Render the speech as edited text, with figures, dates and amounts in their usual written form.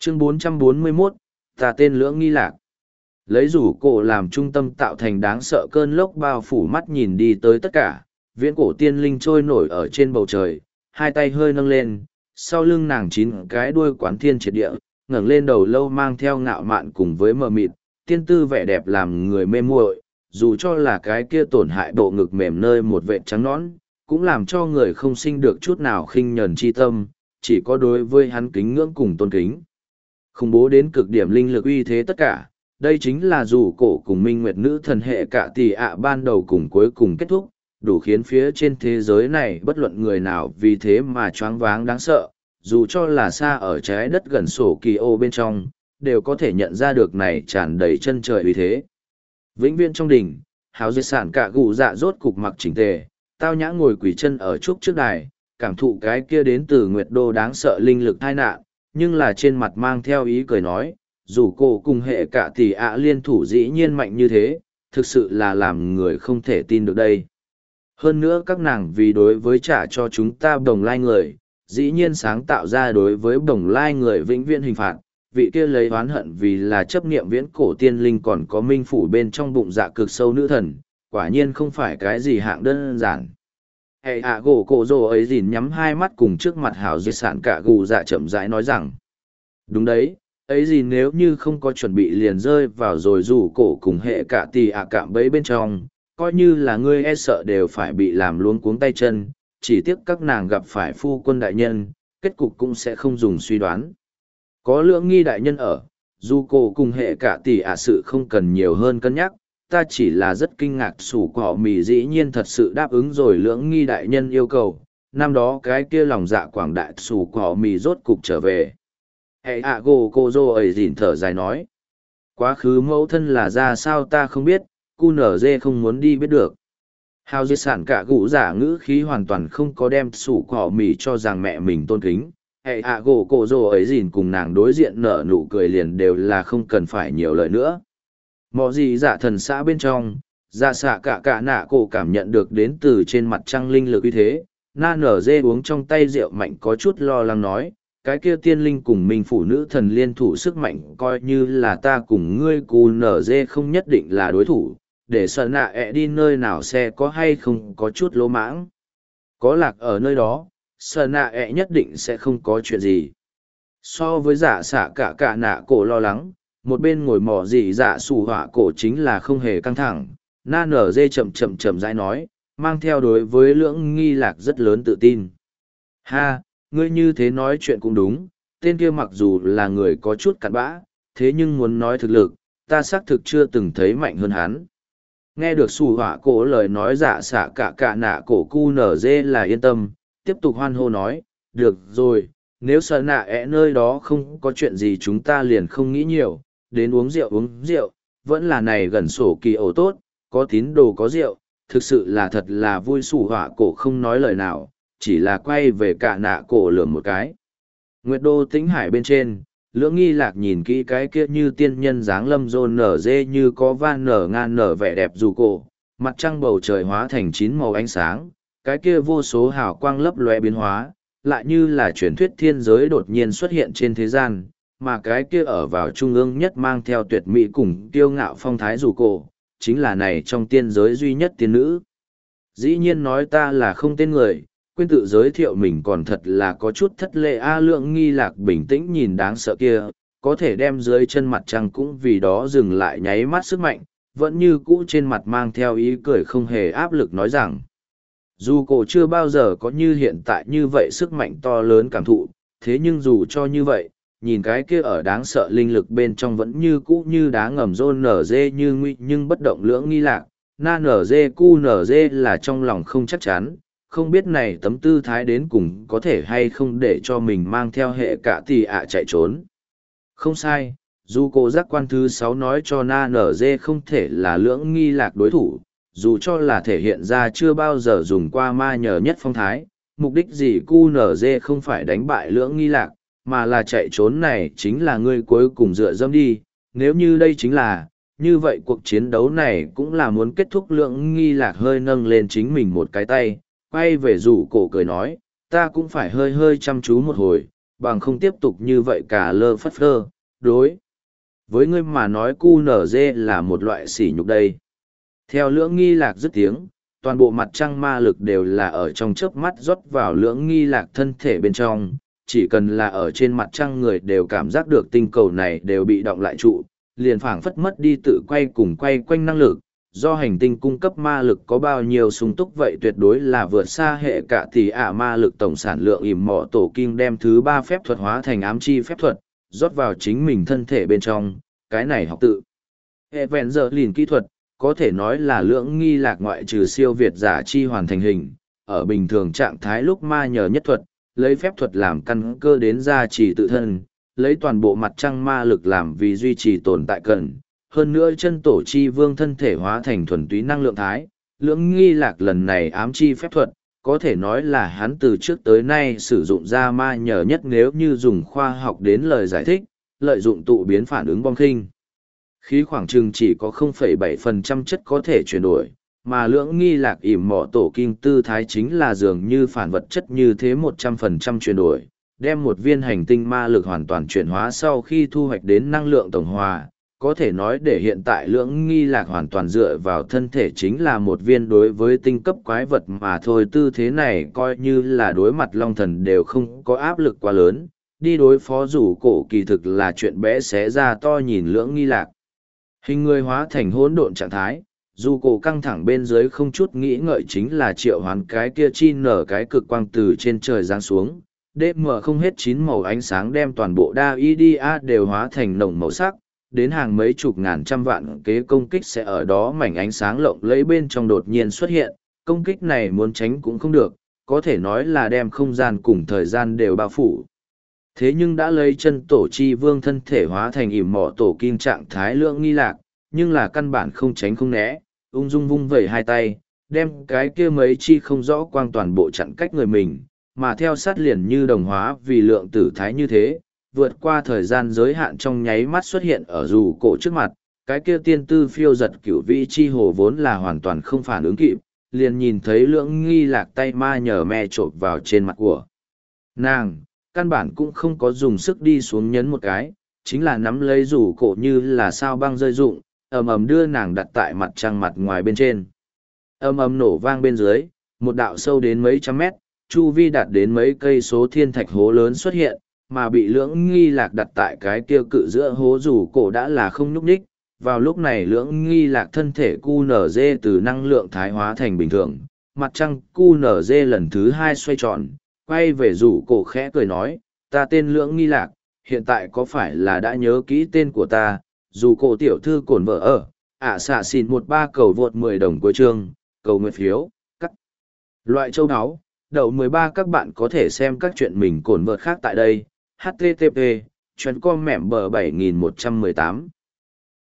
Chương 441, ta tên Lưỡng Nghi Lạc. Lấy rủ cổ làm trung tâm tạo thành đáng sợ cơn lốc bao phủ mắt nhìn đi tới tất cả, viễn cổ tiên linh trôi nổi ở trên bầu trời, hai tay hơi nâng lên, sau lưng nàng 9 cái đuôi quán thiên triệt địa, ngẩng lên đầu lâu mang theo ngạo mạn cùng với mờ mịt, tiên tư vẻ đẹp làm người mê muội, dù cho là cái kia tổn hại bộ ngực mềm nơi một vệt trắng nõn, cũng làm cho người không sinh được chút nào khinh nhẫn chi tâm, chỉ có đối với hắn kính ngưỡng cùng tôn kính. Khủng bố đến cực điểm linh lực uy thế tất cả, đây chính là dù cổ cùng minh nguyệt nữ thần hệ cả tỷ ạ ban đầu cùng cuối cùng kết thúc, đủ khiến phía trên thế giới này bất luận người nào vì thế mà choáng váng đáng sợ, dù cho là xa ở trái đất gần sổ kỳ ô bên trong, đều có thể nhận ra được này tràn đầy chân trời uy thế. Vĩnh viễn trong đỉnh, hào diệt sản cả gù dạ rốt cục mặc chỉnh tề, tao nhã ngồi quỳ chân ở trúc trước đài, cảm thụ cái kia đến từ nguyệt đô đáng sợ linh lực tai nạn, nhưng là trên mặt mang theo ý cười nói, dù cô cùng hệ cả tỷ ạ liên thủ dĩ nhiên mạnh như thế, thực sự là làm người không thể tin được đây. Hơn nữa các nàng vì đối với trả cho chúng ta đồng lai người, dĩ nhiên sáng tạo ra đối với đồng lai người vĩnh viễn hình phạt, vị kia lấy oán hận vì là chấp niệm viễn cổ tiên linh còn có minh phủ bên trong bụng dạ cực sâu nữ thần, quả nhiên không phải cái gì hạng đơn giản. Hệ ạ gỗ cổ rồ ấy dìn nhắm hai mắt cùng trước mặt hảo di sản cả gù dạ chậm rãi nói rằng, đúng đấy, ấy gì nếu như không có chuẩn bị liền rơi vào rồi rủ cổ cùng hệ cả tì ạ cạm bẫy bên trong, coi như là ngươi e sợ đều phải bị làm luống cuống tay chân, chỉ tiếc các nàng gặp phải phu quân đại nhân, kết cục cũng sẽ không dùng suy đoán. Có Lưỡng Nghi đại nhân ở, dù cổ cùng hệ cả tỷ ạ sự không cần nhiều hơn cân nhắc, ta chỉ là rất kinh ngạc sủ cỏ mì dĩ nhiên thật sự đáp ứng rồi Lưỡng Nghi đại nhân yêu cầu, năm đó cái kia lòng dạ quảng đại sủ cỏ mì rốt cục trở về. Hệ ạ gồ cô dô ấy dìn thở dài nói, quá khứ mẫu thân là ra sao ta không biết, cu nở dê không muốn đi biết được. Hào di sản cả gũ giả ngữ khí hoàn toàn không có đem sủ cỏ mì cho rằng mẹ mình tôn kính. Hệ ạ gỗ cổ rồ ấy dìn cùng nàng đối diện nở nụ cười liền đều là không cần phải nhiều lời nữa. Mọ gì giả thần xã bên trong, giả xạ cả nạ cổ cảm nhận được đến từ trên mặt trăng linh lực uy thế, na nở dê uống trong tay rượu mạnh có chút lo lắng nói, cái kia tiên linh cùng mình phụ nữ thần liên thủ sức mạnh coi như là ta cùng ngươi cù nở dê không nhất định là đối thủ, để sợ nạ ẹ đi nơi nào xe có hay không có chút lỗ mãng. Có lạc ở nơi đó, sợ nạ ẹ nhất định sẽ không có chuyện gì. So với giả xạ cả nạ cổ lo lắng, một bên ngồi mỏ gì giả xù họa cổ chính là không hề căng thẳng, na nở dê chậm rãi nói, mang theo đối với Lưỡng Nghi Lạc rất lớn tự tin. Ha, ngươi như thế nói chuyện cũng đúng, tên kia mặc dù là người có chút cặn bã, thế nhưng muốn nói thực lực, ta xác thực chưa từng thấy mạnh hơn hắn. Nghe được xù họa cổ lời nói giả xạ cả nạ cổ cu nở dê là yên tâm, tiếp tục hoan hô nói, được rồi, nếu sợ nạ ẹ nơi đó không có chuyện gì chúng ta liền không nghĩ nhiều, đến uống rượu, vẫn là này gần sổ kỳ ổ tốt, có tín đồ có rượu, thực sự là thật là vui. Xù họa cổ không nói lời nào, chỉ là quay về cả nạ cổ lườm một cái. Nguyệt đô tĩnh hải bên trên, Lưỡng Nghi Lạc nhìn kỹ cái kia như tiên nhân dáng lâm rôn nở dê như có van nở ngan nở vẻ đẹp dù cổ, mặt trăng bầu trời hóa thành 9 màu ánh sáng, cái kia vô số hào quang lấp lóe biến hóa, lại như là truyền thuyết thiên giới đột nhiên xuất hiện trên thế gian, mà cái kia ở vào trung ương nhất mang theo tuyệt mỹ cùng kiêu ngạo phong thái dù cổ, chính là này trong tiên giới duy nhất tiên nữ. Dĩ nhiên nói ta là không tên người, quên tự giới thiệu mình còn thật là có chút thất lễ. Lưỡng Nghi Lạc bình tĩnh nhìn đáng sợ kia, có thể đem dưới chân mặt trăng cũng vì đó dừng lại nháy mắt sức mạnh, vẫn như cũ trên mặt mang theo ý cười không hề áp lực nói rằng, dù cổ chưa bao giờ có như hiện tại như vậy sức mạnh to lớn cảm thụ, thế nhưng dù cho như vậy, nhìn cái kia ở đáng sợ linh lực bên trong vẫn như cũ như đá ngầm rôn nở dê như nguy nhưng bất động. Lưỡng Nghi Lạc, na nở dê cu nở dê là trong lòng không chắc chắn, không biết này tấm tư thái đến cùng có thể hay không để cho mình mang theo hệ cả tỷ ạ chạy trốn. Không sai, dù cô giác quan thứ 6 nói cho na nở dê không thể là Lưỡng Nghi Lạc đối thủ, dù cho là thể hiện ra chưa bao giờ dùng qua ma nhờ nhất phong thái, mục đích gì cu nở dê không phải đánh bại Lưỡng Nghi Lạc, mà là chạy trốn này chính là ngươi cuối cùng dựa dẫm đi, nếu như đây chính là, như vậy cuộc chiến đấu này cũng là muốn kết thúc. Lưỡng Nghi Lạc hơi nâng lên chính mình một cái tay, quay về rủ cổ cười nói, ta cũng phải hơi chăm chú một hồi, bằng không tiếp tục như vậy cả lơ phất phơ, đối. Với ngươi mà nói QNZ là một loại sỉ nhục đây. Theo Lưỡng Nghi Lạc dứt tiếng, toàn bộ mặt trăng ma lực đều là ở trong chớp mắt rót vào Lưỡng Nghi Lạc thân thể bên trong, chỉ cần là ở trên mặt trăng người đều cảm giác được tinh cầu này đều bị động lại trụ, liền phảng phất mất đi tự quay cùng quay quanh năng lực. Do hành tinh cung cấp ma lực có bao nhiêu sung túc vậy tuyệt đối là vượt xa hệ cả tỷ ả ma lực tổng sản lượng ỉm mỏ tổ kim đem thứ 3 phép thuật hóa thành ám chi phép thuật, rót vào chính mình thân thể bên trong, cái này học tự. Hệ vẹn giờ lìn kỹ thuật, có thể nói là Lưỡng Nghi Lạc ngoại trừ siêu việt giả chi hoàn thành hình, ở bình thường trạng thái lúc ma nhờ nhất thuật, lấy phép thuật làm căn cơ đến gia trì tự thân, lấy toàn bộ mặt trăng ma lực làm vì duy trì tồn tại cần. Hơn nữa chân tổ chi vương thân thể hóa thành thuần túy năng lượng thái, Lưỡng Nghi Lạc lần này ám chi phép thuật, có thể nói là hắn từ trước tới nay sử dụng ra ma nhờ nhất nếu như dùng khoa học đến lời giải thích, lợi dụng tụ biến phản ứng bom khinh. Khí khoảng chừng chỉ có 0,7% chất có thể chuyển đổi, mà Lưỡng Nghi Lạc ỉm mỏ tổ kim tư thái chính là dường như phản vật chất như thế 100% chuyển đổi, đem một viên hành tinh ma lực hoàn toàn chuyển hóa sau khi thu hoạch đến năng lượng tổng hòa. Có thể nói để hiện tại Lưỡng Nghi Lạc hoàn toàn dựa vào thân thể chính là một viên đối với tinh cấp quái vật mà thôi, tư thế này coi như là đối mặt long thần đều không có áp lực quá lớn, đi đối phó rủ cổ kỳ thực là chuyện bé xé ra to nhìn Lưỡng Nghi Lạc. Hình người hóa thành hỗn độn trạng thái, dù cổ căng thẳng bên dưới không chút nghĩ ngợi chính là triệu hoán cái kia chi nở cái cực quang từ trên trời giáng xuống, đêm mở không hết 9 màu ánh sáng đem toàn bộ đa idia đều hóa thành nồng màu sắc, đến hàng mấy chục ngàn trăm vạn kế công kích sẽ ở đó mảnh ánh sáng lộng lẫy bên trong đột nhiên xuất hiện, công kích này muốn tránh cũng không được, có thể nói là đem không gian cùng thời gian đều bao phủ. Thế nhưng đã lấy chân tổ chi vương thân thể hóa thành ỉm mỏ tổ kim trạng thái Lưỡng Nghi Lạc, nhưng là căn bản không tránh không né, ung dung vung vẩy hai tay, đem cái kia mấy chi không rõ quang toàn bộ chặn cách người mình, mà theo sát liền như đồng hóa vì lượng tử thái như thế, vượt qua thời gian giới hạn trong nháy mắt xuất hiện ở dù cổ trước mặt, cái kia tiên tư phiêu giật cửu vĩ chi hồ vốn là hoàn toàn không phản ứng kịp, liền nhìn thấy Lưỡng Nghi Lạc tay ma nhờ me trộn vào trên mặt của nàng, căn bản cũng không có dùng sức đi xuống nhấn một cái, chính là nắm lấy rủ cổ như là sao băng rơi rụng, ầm ầm đưa nàng đặt tại mặt trăng mặt ngoài bên trên. Ầm ầm nổ vang bên dưới, một đạo sâu đến mấy trăm mét, chu vi đạt đến mấy cây số thiên thạch hố lớn xuất hiện, mà bị Lưỡng Nghi Lạc đặt tại cái kia cự giữa hố rủ cổ đã là không nhúc nhích. Vào lúc này Lưỡng Nghi Lạc thân thể QNZ từ năng lượng thái hóa thành bình thường, mặt trăng QNZ lần thứ 2 xoay tròn, quay về rủ cổ khẽ cười nói, ta tên Lưỡng Nghi Lạc, hiện tại có phải là đã nhớ kỹ tên của ta, dù cổ tiểu thư cổn vợ ở, xạ xìn 13 cầu vượt 10 đồng cuối chương, cầu nguyện phiếu, các loại châu áo, đậu 13 các bạn có thể xem các chuyện mình cổn vợt khác tại đây, http, chuyến com mẻm bờ 7118.